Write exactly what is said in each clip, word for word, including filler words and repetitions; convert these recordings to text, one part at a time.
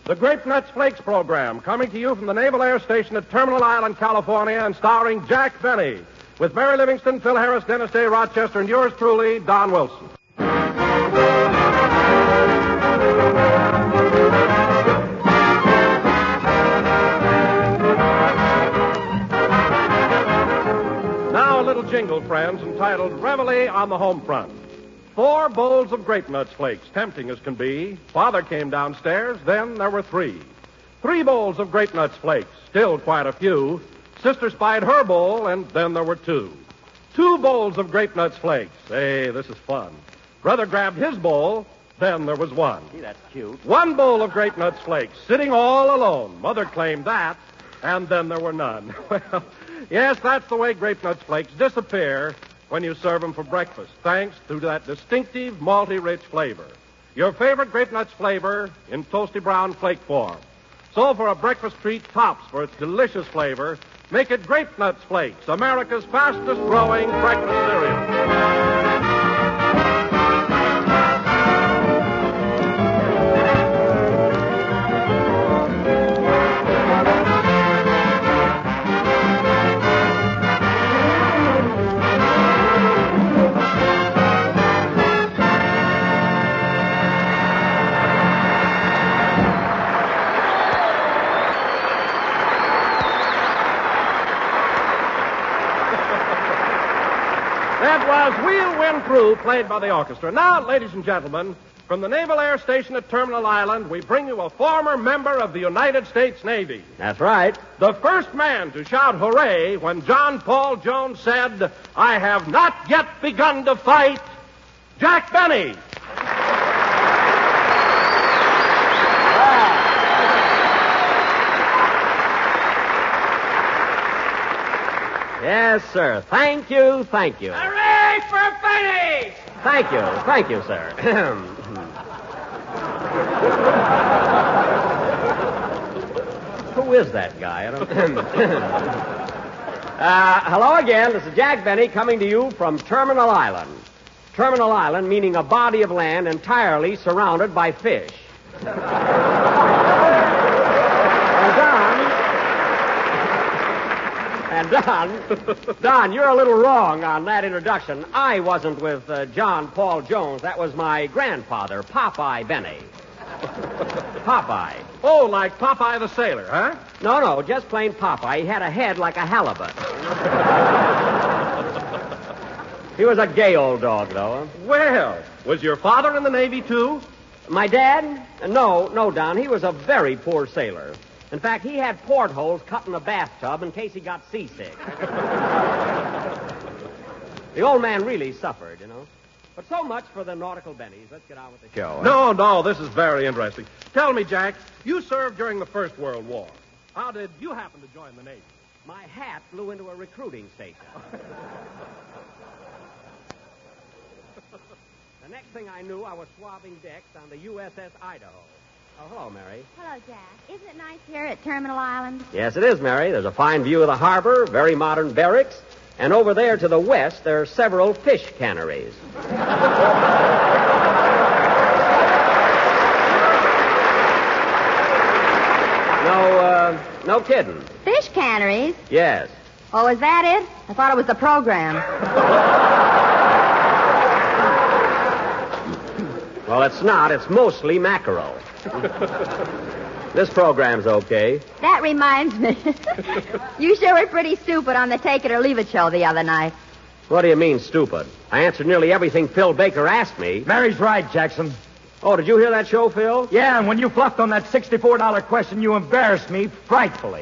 The Grape Nuts Flakes program, coming to you from the Naval Air Station at Terminal Island, California, and starring Jack Benny, with Mary Livingston, Phil Harris, Dennis Day, Rochester, and yours truly, Don Wilson. Now a little jingle, friends, entitled Reveille on the Home Front. Four bowls of Grape Nuts Flakes, tempting as can be. Father came downstairs, then there were three. Three bowls of Grape Nuts Flakes, still quite a few. Sister spied her bowl, and then there were two. Two bowls of Grape Nuts Flakes. Hey, this is fun. Brother grabbed his bowl, then there was one. Gee, that's cute. One bowl of Grape Nuts Flakes, sitting all alone. Mother claimed that, and then there were none. Well, yes, that's the way Grape Nuts Flakes disappear when you serve them for breakfast, thanks to that distinctive, malty, rich flavor. Your favorite Grape Nuts flavor in toasty brown flake form. So for a breakfast treat tops for its delicious flavor, make it Grape Nuts Flakes, America's fastest growing breakfast cereal. That was We'll Win Through, played by the orchestra. Now, ladies and gentlemen, from the Naval Air Station at Terminal Island, we bring you a former member of the United States Navy. That's right. The first man to shout hooray when John Paul Jones said, "I have not yet begun to fight," Jack Benny. Yes, sir. Thank you, thank you. Hooray for Benny! Thank you, thank you, sir. Who is that guy? I don't... uh, hello again. This is Jack Benny coming to you from Terminal Island. Terminal Island meaning a body of land entirely surrounded by fish. And Don, Don, you're a little wrong on that introduction. I wasn't with uh, John Paul Jones. That was my grandfather, Popeye Benny. Popeye. Oh, like Popeye the Sailor, huh? No, no, just plain Popeye. He had a head like a halibut. He was a gay old dog, though. Well, was your father in the Navy, too? My dad? No, no, Don. He was a very poor sailor. In fact, he had portholes cut in the bathtub in case he got seasick. The old man really suffered, you know. But so much for the nautical bennies. Let's get on with the show. No, no, this is very interesting. Tell me, Jack, you served during the First World War. How did you happen to join the Navy? My hat flew into a recruiting station. The next thing I knew, I was swabbing decks on the U S S Idaho. Oh, hello, Mary. Hello, Jack. Isn't it nice here at Terminal Island? Yes, it is, Mary. There's a fine view of the harbor, very modern barracks, and over there to the west, there are several fish canneries. no, uh, no kidding. Fish canneries? Yes. Oh, is that it? I thought it was the program. Well, it's not. It's mostly mackerel. This program's okay. That reminds me. You sure were pretty stupid on the Take It or Leave It show the other night. What do you mean, stupid? I answered nearly everything Phil Baker asked me. Mary's right, Jackson. Oh, did you hear that show, Phil? Yeah, and when you fluffed on that sixty-four dollar question, you embarrassed me frightfully.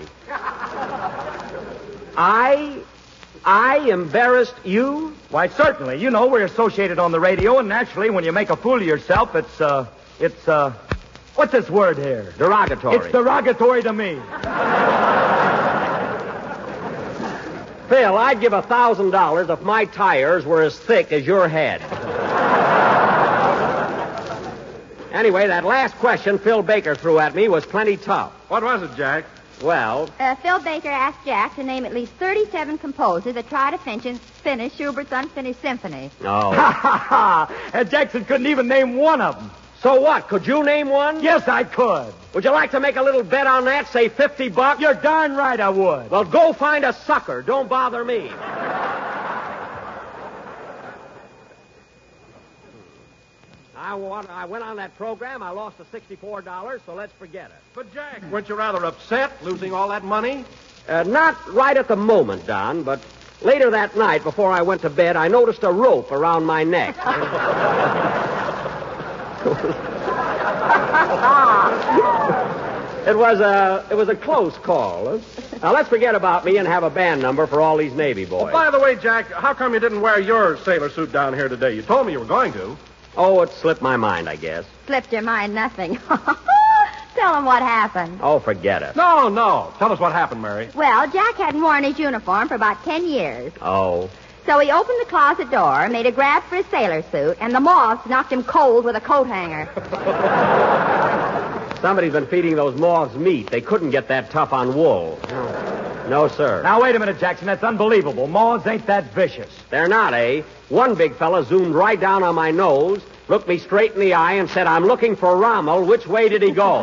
I... I embarrassed you? Why, certainly. You know, we're associated on the radio, and naturally, when you make a fool of yourself, it's, uh... It's, uh... What's this word here? Derogatory. It's derogatory to me. Phil, I'd give a thousand dollars if my tires were as thick as your head. Anyway, that last question Phil Baker threw at me was plenty tough. What was it, Jack? Well... Uh, Phil Baker asked Jack to name at least thirty-seven composers that try to finish, finish Schubert's Unfinished Symphony. Oh. Ha, ha, ha! And Jackson couldn't even name one of them. So what? Could you name one? Yes, I could. Would you like to make a little bet on that? Say fifty bucks? You're darn right I would. Well, go find a sucker. Don't bother me. I, want, I went on that program. I lost the sixty-four dollars, so let's forget it. But, Jack, weren't you rather upset losing all that money? Uh, not right at the moment, Don, but later that night, before I went to bed, I noticed a rope around my neck. It was a it was a close call. Now let's forget about me and have a band number for all these Navy boys. Oh, by the way, Jack, how come you didn't wear your sailor suit down here today? You told me you were going to. Oh, it slipped my mind, I guess. Slipped your mind nothing. Tell him what happened. Oh, forget it. No, no. Tell us what happened, Mary. Well, Jack hadn't worn his uniform for about ten years. Oh. So he opened the closet door, made a grab for his sailor suit, and the moths knocked him cold with a coat hanger. Somebody's been feeding those moths meat. They couldn't get that tough on wool. No, no sir. Now, wait a minute, Jackson. That's unbelievable. Moths ain't that vicious. They're not, eh? One big fella zoomed right down on my nose, looked me straight in the eye, and said, "I'm looking for Rommel. Which way did he go?"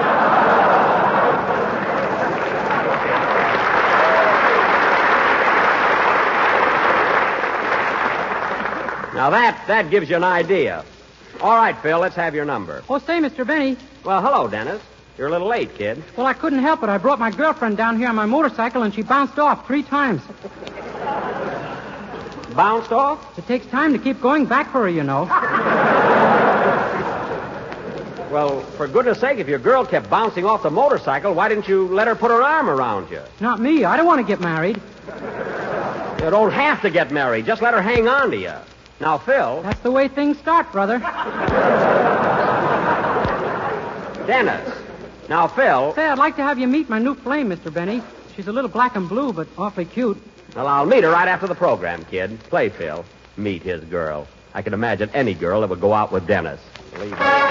Now, that, that gives you an idea. All right, Phil, let's have your number. Oh, say, Mister Benny. Well, hello, Dennis. You're a little late, kid. Well, I couldn't help it. I brought my girlfriend down here on my motorcycle, and she bounced off three times. Bounced off? It takes time to keep going back for her, you know. Well, for goodness sake, if your girl kept bouncing off the motorcycle, why didn't you let her put her arm around you? Not me. I don't want to get married. You don't have to get married. Just let her hang on to you. Now, Phil... That's the way things start, brother. Dennis. Now, Phil... Say, I'd like to have you meet my new flame, Mister Benny. She's a little black and blue, but awfully cute. Well, I'll meet her right after the program, kid. Play, Phil. Meet his girl. I can imagine any girl that would go out with Dennis. Leave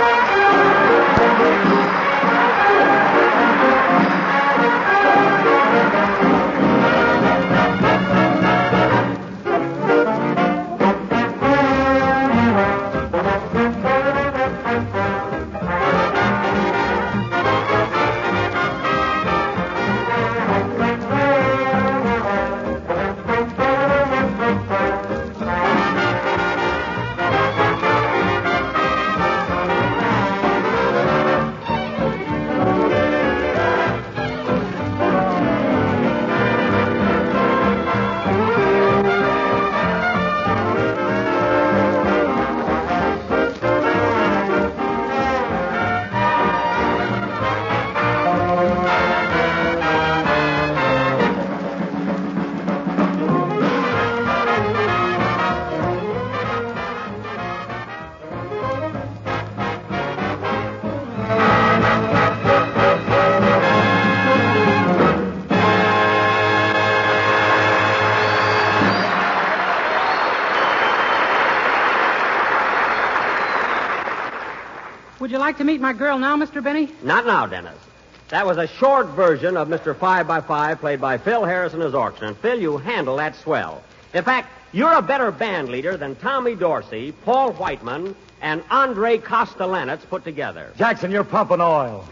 Would you like to meet my girl now, Mister Benny? Not now, Dennis. That was a short version of Mister Five by Five, played by Phil Harrison as Orchestra. And, Phil, you handle that swell. In fact, you're a better band leader than Tommy Dorsey, Paul Whiteman, and Andre Kostelanetz put together. Jackson, you're pumping oil.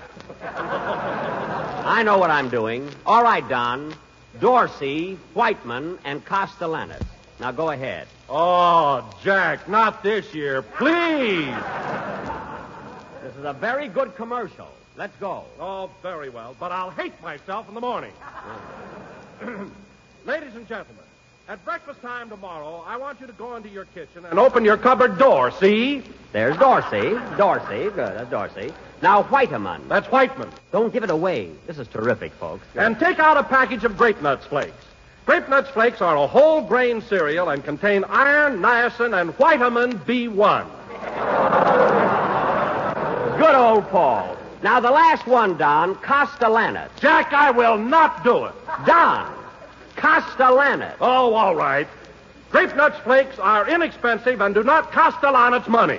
I know what I'm doing. All right, Don. Dorsey, Whiteman, and Kostelanetz. Now go ahead. Oh, Jack, not this year. Please. This is a very good commercial. Let's go. Oh, very well, but I'll hate myself in the morning. Ladies and gentlemen, at breakfast time tomorrow, I want you to go into your kitchen and open your cupboard door, see? There's Dorsey. Dorsey. Good, that's Dorsey. Now, Whiteman. That's Whiteman. Don't give it away. This is terrific, folks. And take out a package of Grape Nuts Flakes. Grape Nuts Flakes are a whole grain cereal and contain iron, niacin, and Whiteman B one. Good old Paul. Now, the last one, Don, Kostelanetz. Jack, I will not do it. Don, Kostelanetz. Oh, all right. Grape Nuts Flakes are inexpensive and do not cost Kostelanetz money.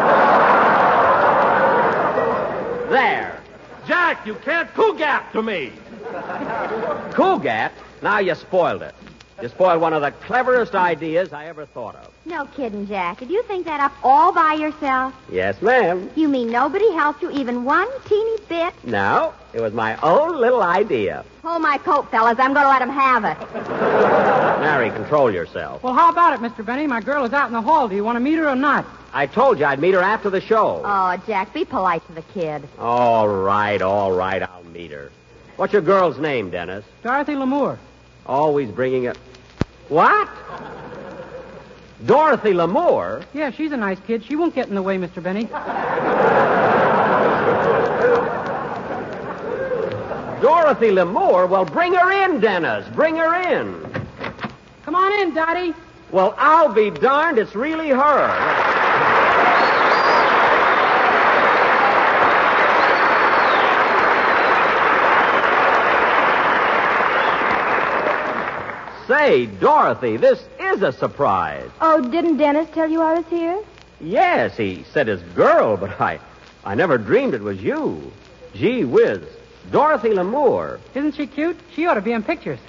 There. Jack, you can't cougat to me. Cougat? Now you spoiled it. You spoiled one of the cleverest ideas I ever thought of. No kidding, Jack. Did you think that up all by yourself? Yes, ma'am. You mean nobody helped you even one teeny bit? No, it was my own little idea. Hold my coat, fellas. I'm going to let him have it. Mary, control yourself. Well, how about it, Mister Benny? My girl is out in the hall. Do you want to meet her or not? I told you I'd meet her after the show. Oh, Jack, be polite to the kid. All right, all right, I'll meet her. What's your girl's name, Dennis? Dorothy Lamour. Always bringing it. What? Dorothy Lamour? Yeah, she's a nice kid. She won't get in the way, Mister Benny. Dorothy Lamour? Well, bring her in, Dennis. Bring her in. Come on in, Dottie. Well, I'll be darned. It's really her. Say, Dorothy, this is a surprise. Oh, didn't Dennis tell you I was here? Yes, he said his girl, but I, I never dreamed it was you. Gee whiz. Dorothy Lamour. Isn't she cute? She ought to be in pictures.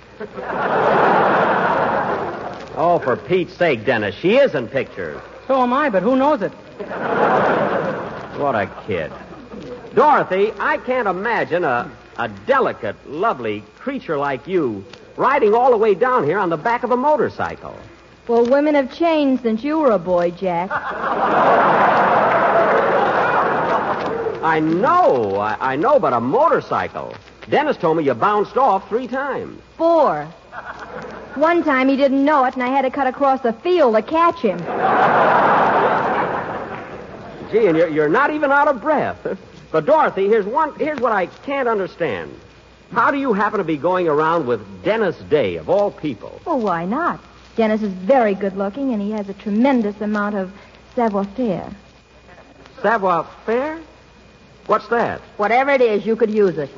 Oh, for Pete's sake, Dennis, she is in pictures. So am I, but who knows it? What a kid. Dorothy, I can't imagine a, a delicate, lovely creature like you riding all the way down here on the back of a motorcycle. Well, women have changed since you were a boy, Jack. I know, I, I know, but a motorcycle. Dennis told me you bounced off three times. Four. One time he didn't know it, and I had to cut across the field to catch him. Gee, and you're, you're not even out of breath. But, Dorothy, here's one. Here's what I can't understand. How do you happen to be going around with Dennis Day, of all people? Well, why not? Dennis is very good-looking, and he has a tremendous amount of savoir-faire. Savoir-faire? What's that? Whatever it is, you could use it.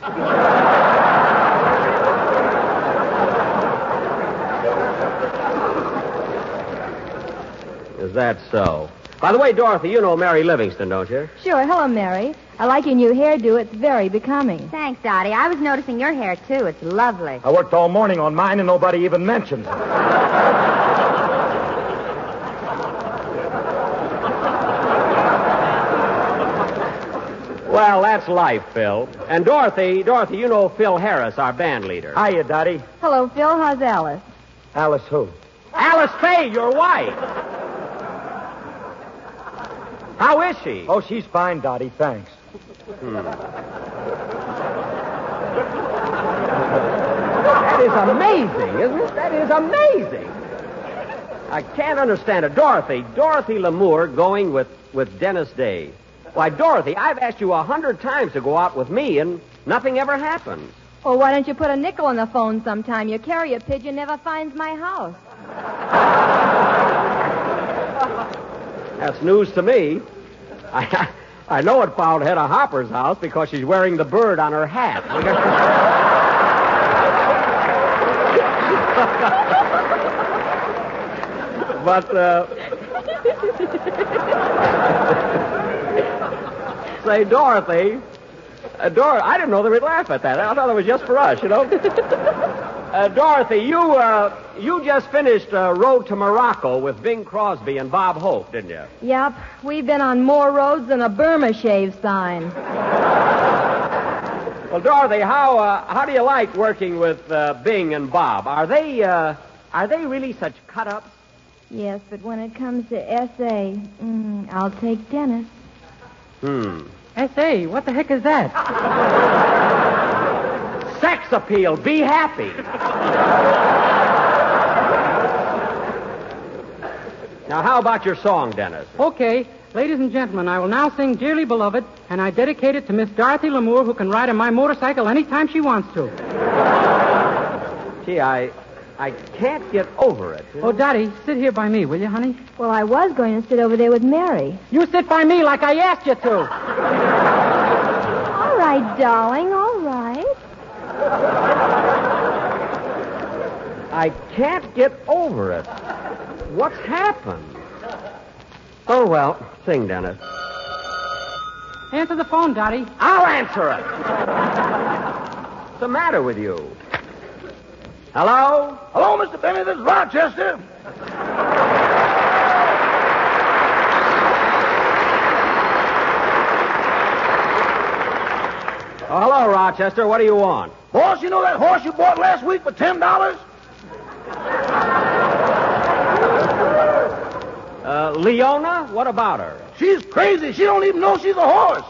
Is that so? By the way, Dorothy, you know Mary Livingston, don't you? Sure. Hello, Mary. I like your new hairdo. It's very becoming. Thanks, Dottie. I was noticing your hair, too. It's lovely. I worked all morning on mine, and nobody even mentions it. Well, that's life, Phil. And Dorothy, Dorothy, you know Phil Harris, our band leader. Hiya, Dottie. Hello, Phil. How's Alice? Alice who? Alice Faye, your wife. How is she? Oh, she's fine, Dottie. Thanks. Hmm. That is amazing, isn't it? That is amazing. I can't understand it. Dorothy, Dorothy Lamour going with, with Dennis Day. Why, Dorothy, I've asked you a hundred times to go out with me, and nothing ever happens. Well, why don't you put a nickel on the phone sometime? Your carrier pigeon never finds my house. That's news to me. I I know it found Hedda Hopper's house because she's wearing the bird on her hat. But, uh... say, Dorothy... Uh, Dor- I didn't know they would laugh at that. I thought it was just for us, you know. Uh, Dorothy, you uh, you just finished uh, Road to Morocco with Bing Crosby and Bob Hope, didn't you? Yep. We've been on more roads than a Burma shave sign. Well, Dorothy, how uh, how do you like working with uh, Bing and Bob? Are they uh, are they really such cut-ups? Yes, but when it comes to S A, mm, I'll take Dennis. Hmm. S A, what the heck is that? Sex appeal. Be happy. Now, how about your song, Dennis? Okay. Ladies and gentlemen, I will now sing Dearly Beloved, and I dedicate it to Miss Dorothy Lamour, who can ride on my motorcycle anytime she wants to. Gee, I... I can't get over it. Oh, Dottie, sit here by me, will you, honey? Well, I was going to sit over there with Mary. You sit by me like I asked you to. All right, darling, all right. I can't get over it. What's happened? Oh, well, sing, Dennis. Answer the phone, Dottie. I'll answer it. What's the matter with you? Hello? Hello, Mister Benny. This is Rochester. Oh, hello, Rochester. What do you want? Boss, you know that horse you bought last week for ten dollars? Uh, Leona? What about her? She's crazy. She don't even know she's a horse.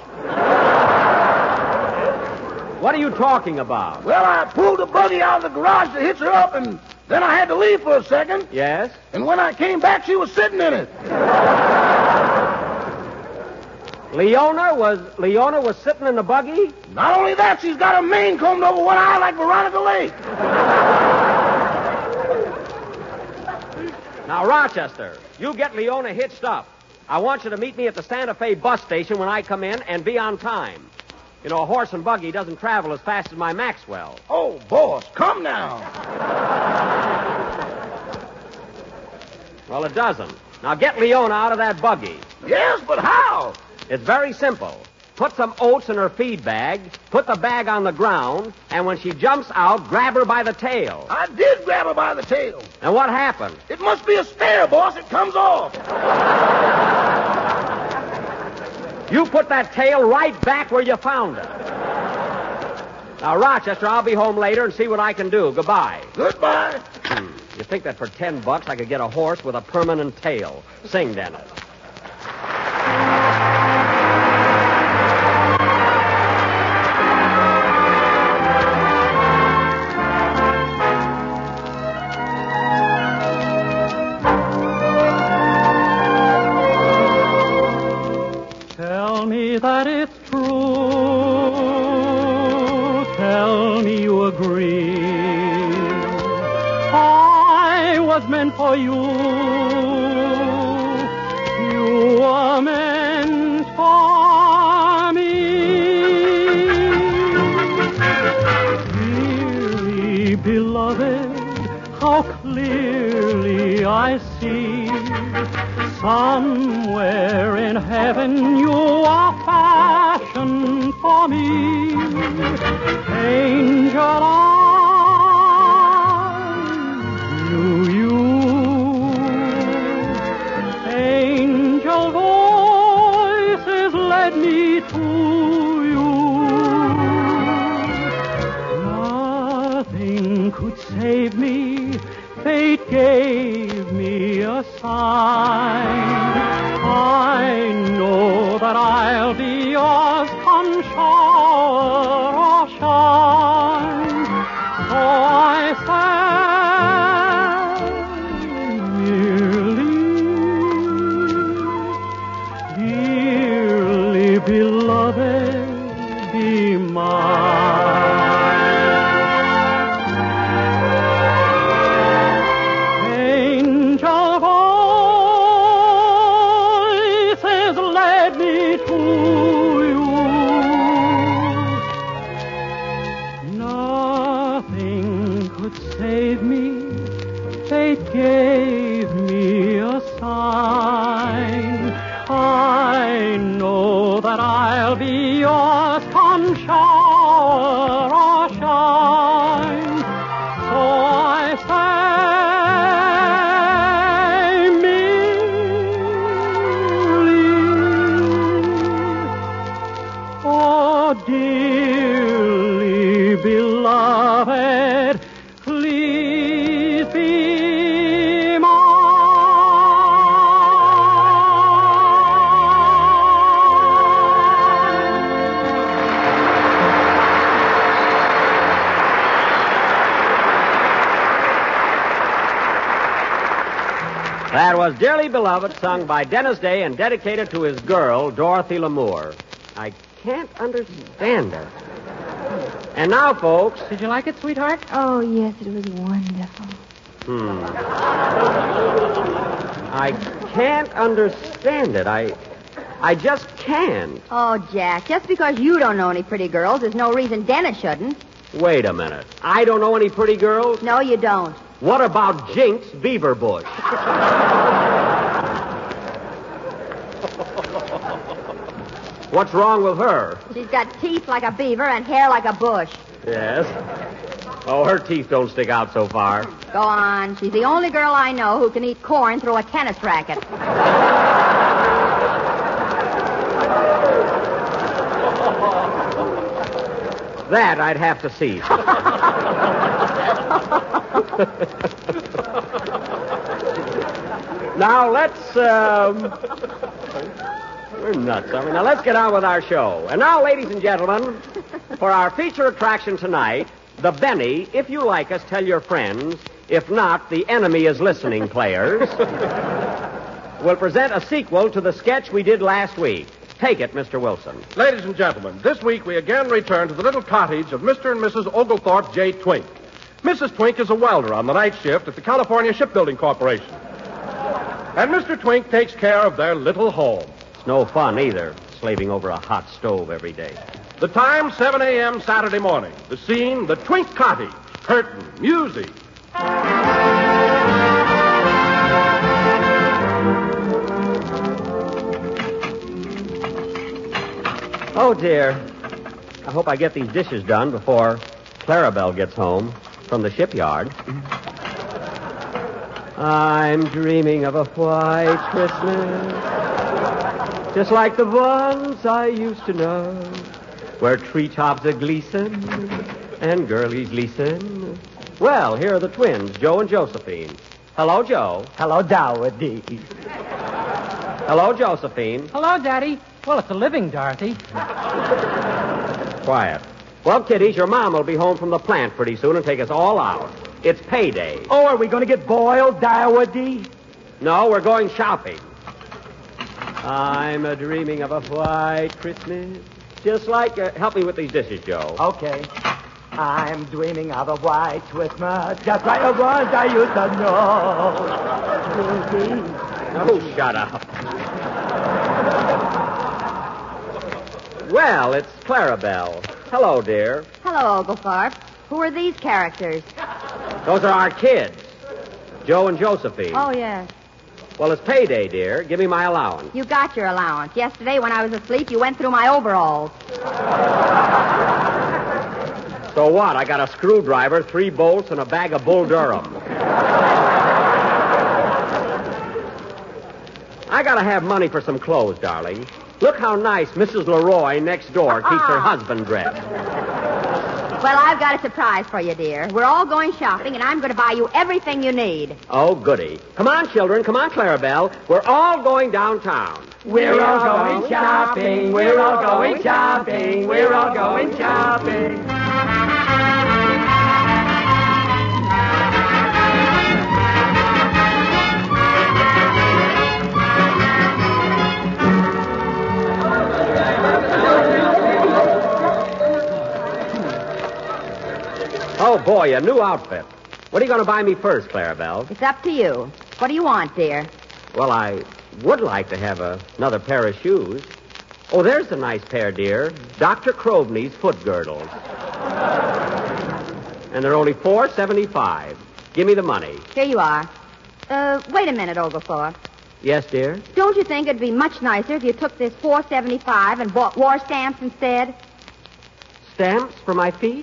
What are you talking about? Well, I pulled the buggy out of the garage to hitch her up, and then I had to leave for a second. Yes? And when I came back, she was sitting in it. Leona was Leona was sitting in the buggy? Not only that, she's got her mane combed over one eye like Veronica Lake. Now, Rochester, you get Leona hitched up. I want you to meet me at the Santa Fe bus station when I come in and be on time. You know, a horse and buggy doesn't travel as fast as my Maxwell. Oh, boss, come now. Well, it doesn't. Now, get Leona out of that buggy. Yes, but how? It's very simple. Put some oats in her feed bag, put the bag on the ground, and when she jumps out, grab her by the tail. I did grab her by the tail. And what happened? It must be a spare, boss. It comes off. You put that tail right back where you found her. Now, Rochester, I'll be home later and see what I can do. Goodbye. Goodbye. Hmm. You think that for ten bucks I could get a horse with a permanent tail? Sing, Dennis. Tell me that it's true. Tell me you agree. I was meant for you. You were meant for me. Dearly beloved, how clearly I see. Somewhere in heaven you are fashioned for me. Angel eyes knew you. Angel voices led me to you. Nothing could save me. Fate gave me a sign. I know that I'll be yours come shower or shine. So I sang dearly, dearly beloved, be mine. Save me, fate gave me a sign. I know that I'll be yours come shower or shine. So I say, merely, oh dearly beloved, please be mine. That was Dearly Beloved, sung by Dennis Day and dedicated to his girl, Dorothy Lamour. I can't understand her. And now, folks... Did you like it, sweetheart? Oh, yes, it was wonderful. Hmm. I can't understand it. I... I just can't. Oh, Jack, just because you don't know any pretty girls, there's no reason Dennis shouldn't. Wait a minute. I don't know any pretty girls? No, you don't. What about Jinx Beaverbush? What's wrong with her? She's got teeth like a beaver and hair like a bush. Yes. Oh, her teeth don't stick out so far. Go on. She's the only girl I know who can eat corn through a tennis racket. That I'd have to see. Now, let's, um... We're nuts, I mean, now let's get on with our show. And now, ladies and gentlemen, for our feature attraction tonight, the Benny, If You Like Us, Tell Your Friends. If not, The Enemy Is Listening players will present a sequel to the sketch we did last week. Take it, Mister Wilson. Ladies and gentlemen, this week we again return to the little cottage of Mister and Missus Oglethorpe J. Twink. Missus Twink is a welder on the night shift at the California Shipbuilding Corporation. And Mister Twink takes care of their little home. It's no fun either, slaving over a hot stove every day. The time, seven a.m. Saturday morning. The scene, the Twink Cottage. Curtain, music. Oh, dear. I hope I get these dishes done before Clarabelle gets home from the shipyard. I'm dreaming of a white Christmas, just like the ones I used to know, where treetops are gleasin' and girlies leasin'. Well, here are the twins, Joe and Josephine. Hello, Joe. Hello, Dowdy. Hello, Josephine. Hello, Daddy. Well, it's a living, Dorothy. Quiet. Well, kiddies, your mom will be home from the plant pretty soon and take us all out. It's payday. Oh, are we going to get boiled, Dowdy? No, we're going shopping. I'm a dreaming of a white Christmas, just like... Uh, help me with these dishes, Joe. Okay. I'm dreaming of a white Christmas, just like the ones I used to know. Oh, shut up. Well, it's Clarabelle. Hello, dear. Hello, Oglethorpe. Who are these characters? Those are our kids, Joe and Josephine. Oh, yes. Well, it's payday, dear. Give me my allowance. You got your allowance. Yesterday, when I was asleep, you went through my overalls. So what? I got a screwdriver, three bolts, and a bag of Bull Durham. I gotta have money for some clothes, darling. Look how nice Missus Leroy next door keeps her husband dressed. Well, I've got a surprise for you, dear. We're all going shopping, and I'm going to buy you everything you need. Oh, goody. Come on, children. Come on, Clarabelle. We're all going downtown. We're all going shopping. We're all going shopping. We're all going shopping. Oh, boy, a new outfit. What are you going to buy me first, Clarabelle? It's up to you. What do you want, dear? Well, I would like to have a, another pair of shoes. Oh, there's a nice pair, dear. Doctor Croveney's foot girdles. And they're only four seventy-five. Give me the money. Here you are. Uh, wait a minute, Oglethorpe. Yes, dear? Don't you think it'd be much nicer if you took this four seventy-five and bought war stamps instead? Stamps for my feet?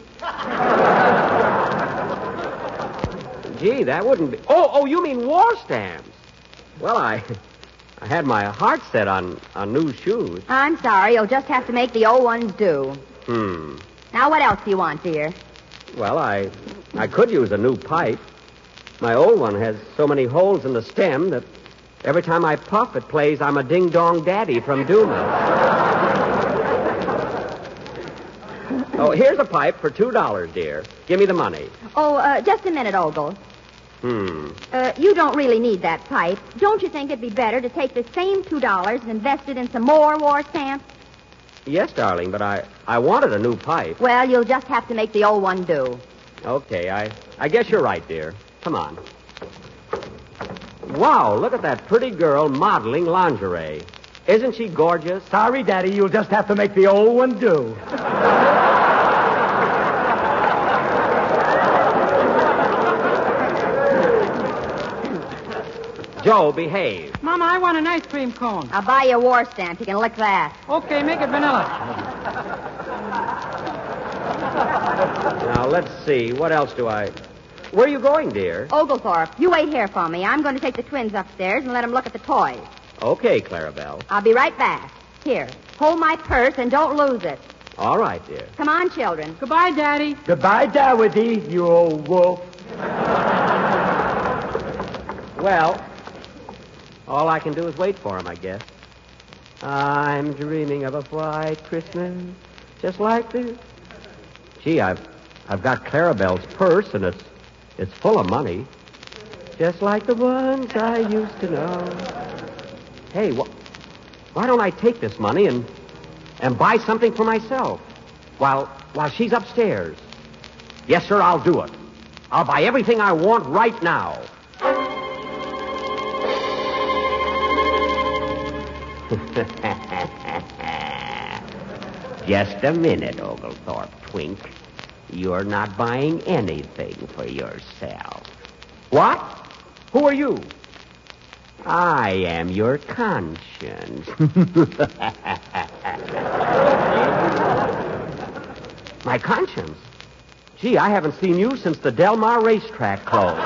Gee, that wouldn't be... Oh, oh, you mean war stamps. Well, I... I had my heart set on, on new shoes. I'm sorry. You'll just have to make the old ones do. Hmm. Now, what else do you want, dear? Well, I... I could use a new pipe. My old one has so many holes in the stem that every time I puff, it plays I'm a ding-dong daddy from Duma. Oh, here's a pipe for two dollars, dear. Give me the money. Oh, uh, just a minute, Ogle. Hmm. Uh, you don't really need that pipe. Don't you think it'd be better to take the same two dollars and invest it in some more war stamps? Yes, darling, but I, I wanted a new pipe. Well, you'll just have to make the old one do. Okay, I, I guess you're right, dear. Come on. Wow, look at that pretty girl modeling lingerie. Isn't she gorgeous? Sorry, Daddy, you'll just have to make the old one do. Joe, behave. Mama, I want an ice cream cone. I'll buy you a war stamp. You can lick that. Okay, make it vanilla. Now, Well, let's see. What else do I... Where are you going, dear? Oglethorpe, you wait here for me. I'm going to take the twins upstairs and let them look at the toys. Okay, Clarabelle. I'll be right back. Here, hold my purse and don't lose it. All right, dear. Come on, children. Goodbye, Daddy. Goodbye, Dowdy, you old wolf. Well, all I can do is wait for him, I guess. I'm dreaming of a white Christmas, just like this. Gee, I've I've got Clarabelle's purse, and it's it's full of money, just like the ones I used to know. Hey, wh- why don't I take this money and and buy something for myself while while she's upstairs? Yes, sir, I'll do it. I'll buy everything I want right now. Just a minute, Oglethorpe Twink. You're not buying anything for yourself. What? Who are you? I am your conscience. My conscience? Gee, I haven't seen you since the Del Mar racetrack closed.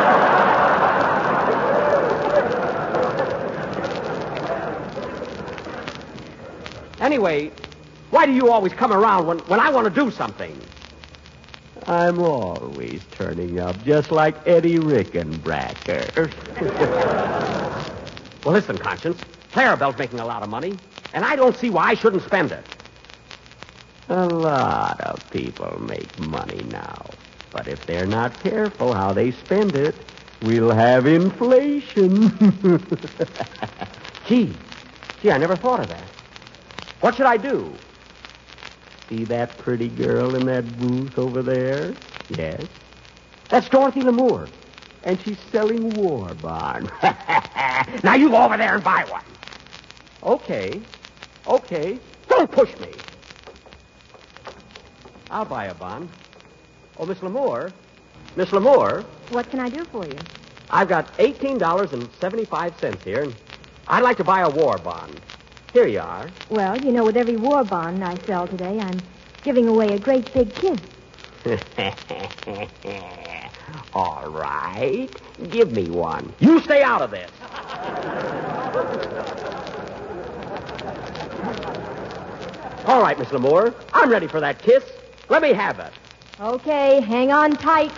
Anyway, why do you always come around when, when I want to do something? I'm always turning up, just like Eddie Rickenbacker. Well, listen, Conscience. Clarabelle's making a lot of money, and I don't see why I shouldn't spend it. A lot of people make money now, but if they're not careful how they spend it, we'll have inflation. Gee, gee, I never thought of that. What should I do? See that pretty girl in that booth over there? Yes. That's Dorothy Lamour. And she's selling war bonds. Now you go over there and buy one. Okay. Okay. Don't push me. I'll buy a bond. Oh, Miss Lamour. Miss Lamour. What can I do for you? I've got eighteen dollars and seventy-five cents here, and I'd like to buy a war bond. Here you are. Well, you know, with every war bond I sell today, I'm giving away a great big kiss. All right. Give me one. You stay out of this. All right, Miss Lamour. I'm ready for that kiss. Let me have it. Okay, hang on tight.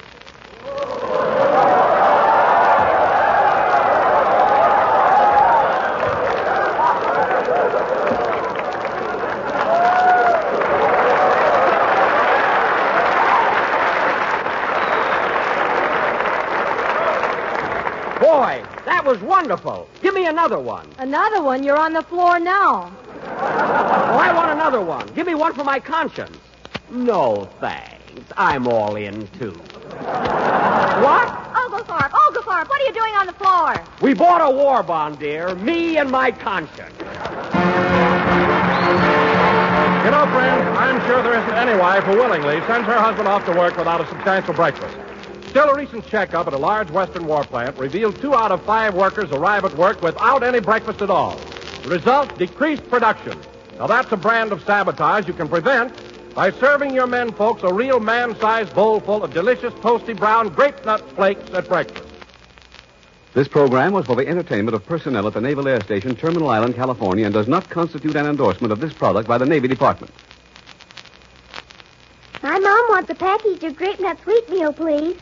Boy, that was wonderful. Give me another one. Another one? You're on the floor now. Oh, I want another one. Give me one for my conscience. No, thanks. I'm all in, too. What? Oglethorpe, Oglethorpe, what are you doing on the floor? We bought a war bond, dear. Me and my conscience. You know, friend, I'm sure there isn't any wife who willingly sends her husband off to work without a substantial breakfast. Still, a recent checkup at a large Western war plant revealed two out of five workers arrive at work without any breakfast at all. The result, decreased production. Now, that's a brand of sabotage you can prevent by serving your men folks a real man-sized bowl full of delicious, toasty brown grape nut flakes at breakfast. This program was for the entertainment of personnel at the Naval Air Station, Terminal Island, California, and does not constitute an endorsement of this product by the Navy Department. My mom wants a package of grape nut sweet meal, please.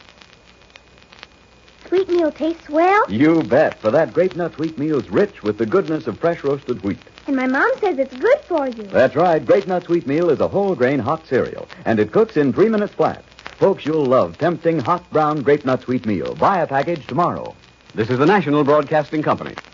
Sweet meal tastes well. You bet, for that grape nut sweet meal's rich with the goodness of fresh roasted wheat. And my mom says it's good for you. That's right. Grape nut sweet meal is a whole grain hot cereal, and it cooks in three minutes flat. Folks, you'll love tempting hot brown grape nut sweet meal. Buy a package tomorrow. This is the National Broadcasting Company.